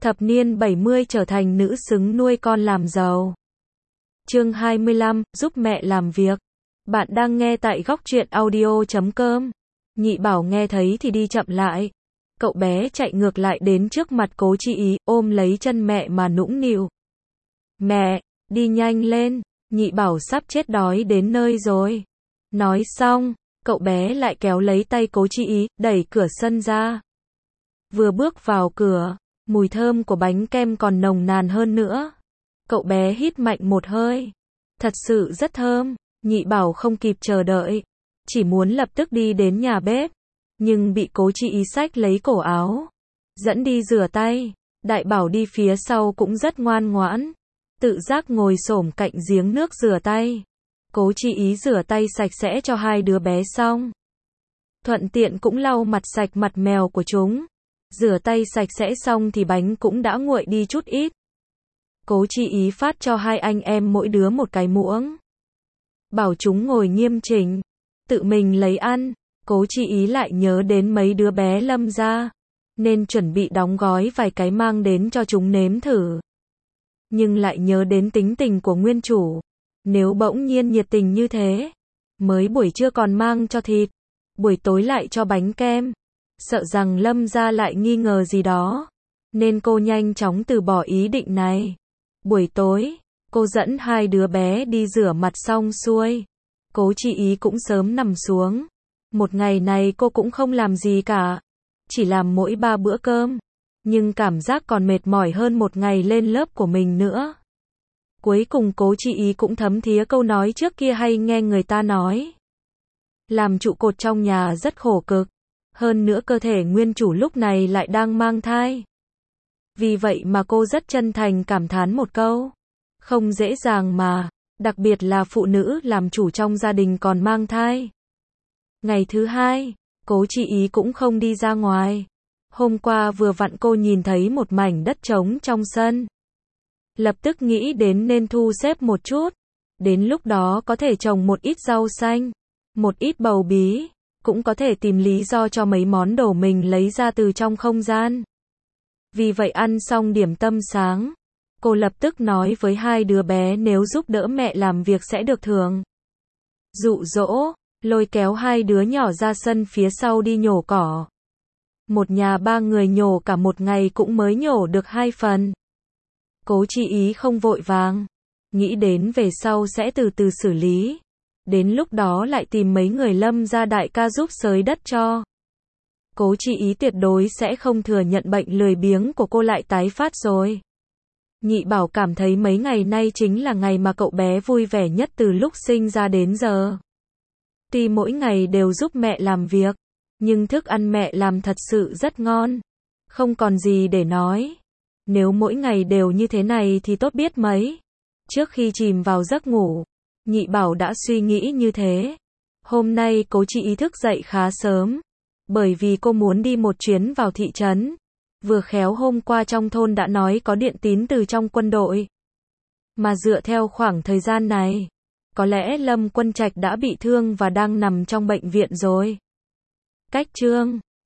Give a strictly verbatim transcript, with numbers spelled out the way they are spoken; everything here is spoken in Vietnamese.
Thập niên bảy mươi trở thành nữ xứng nuôi con làm giàu. Chương hai mươi lăm, giúp mẹ làm việc. Bạn đang nghe tại góc truyện audio chấm com. Nhị Bảo nghe thấy thì đi chậm lại. Cậu bé chạy ngược lại đến trước mặt Cố Chi Ý, ôm lấy chân mẹ mà nũng nịu. Mẹ, đi nhanh lên, Nhị Bảo sắp chết đói đến nơi rồi. Nói xong, cậu bé lại kéo lấy tay Cố Chi Ý, đẩy cửa sân ra. Vừa bước vào cửa, mùi thơm của bánh kem còn nồng nàn hơn nữa. Cậu bé hít mạnh một hơi. Thật sự rất thơm. Nhị Bảo không kịp chờ đợi, chỉ muốn lập tức đi đến nhà bếp, nhưng bị Cố Chi Ý xách lấy cổ áo, dẫn đi rửa tay. Đại Bảo đi phía sau cũng rất ngoan ngoãn, tự giác ngồi xổm cạnh giếng nước rửa tay. Cố Chi Ý rửa tay sạch sẽ cho hai đứa bé xong, thuận tiện cũng lau mặt sạch mặt mèo của chúng. Rửa tay sạch sẽ xong thì bánh cũng đã nguội đi chút ít. Cố Chi Ý phát cho hai anh em mỗi đứa một cái muỗng, bảo chúng ngồi nghiêm chỉnh, tự mình lấy ăn. Cố Chi Ý lại nhớ đến mấy đứa bé Lâm ra, nên chuẩn bị đóng gói vài cái mang đến cho chúng nếm thử. Nhưng lại nhớ đến tính tình của nguyên chủ, nếu bỗng nhiên nhiệt tình như thế, mới buổi trưa còn mang cho thịt, buổi tối lại cho bánh kem, sợ rằng Lâm ra lại nghi ngờ gì đó, nên cô nhanh chóng từ bỏ ý định này. Buổi tối, cô dẫn hai đứa bé đi rửa mặt xong xuôi, Cố Chi Ý cũng sớm nằm xuống. Một ngày này cô cũng không làm gì cả, chỉ làm mỗi ba bữa cơm, nhưng cảm giác còn mệt mỏi hơn một ngày lên lớp của mình nữa. Cuối cùng Cố Chi Ý cũng thấm thía câu nói trước kia hay nghe người ta nói, làm trụ cột trong nhà rất khổ cực, hơn nữa cơ thể nguyên chủ lúc này lại đang mang thai. Vì vậy mà cô rất chân thành cảm thán một câu, không dễ dàng mà, đặc biệt là phụ nữ làm chủ trong gia đình còn mang thai. Ngày thứ hai, Cố Chi Ý cũng không đi ra ngoài. Hôm qua vừa vặn cô nhìn thấy một mảnh đất trống trong sân, lập tức nghĩ đến nên thu xếp một chút, đến lúc đó có thể trồng một ít rau xanh, một ít bầu bí, cũng có thể tìm lý do cho mấy món đồ mình lấy ra từ trong không gian. Vì vậy ăn xong điểm tâm sáng, cô lập tức nói với hai đứa bé nếu giúp đỡ mẹ làm việc sẽ được thưởng. Dụ dỗ, lôi kéo hai đứa nhỏ ra sân phía sau đi nhổ cỏ. Một nhà ba người nhổ cả một ngày cũng mới nhổ được hai phần. Cố Chi Ý không vội vàng, nghĩ đến về sau sẽ từ từ xử lý, đến lúc đó lại tìm mấy người Lâm gia đại ca giúp xới đất cho. Cố Chi Ý tuyệt đối sẽ không thừa nhận bệnh lười biếng của cô lại tái phát rồi. Nhị Bảo cảm thấy mấy ngày nay chính là ngày mà cậu bé vui vẻ nhất từ lúc sinh ra đến giờ. Tuy mỗi ngày đều giúp mẹ làm việc, nhưng thức ăn mẹ làm thật sự rất ngon, không còn gì để nói. Nếu mỗi ngày đều như thế này thì tốt biết mấy. Trước khi chìm vào giấc ngủ, Nhị Bảo đã suy nghĩ như thế. Hôm nay Cố Chi Ý thức dậy khá sớm, bởi vì cô muốn đi một chuyến vào thị trấn. Vừa khéo hôm qua trong thôn đã nói có điện tín từ trong quân đội. Mà dựa theo khoảng thời gian này, có lẽ Lâm Quân Trạch đã bị thương và đang nằm trong bệnh viện rồi. Cách chương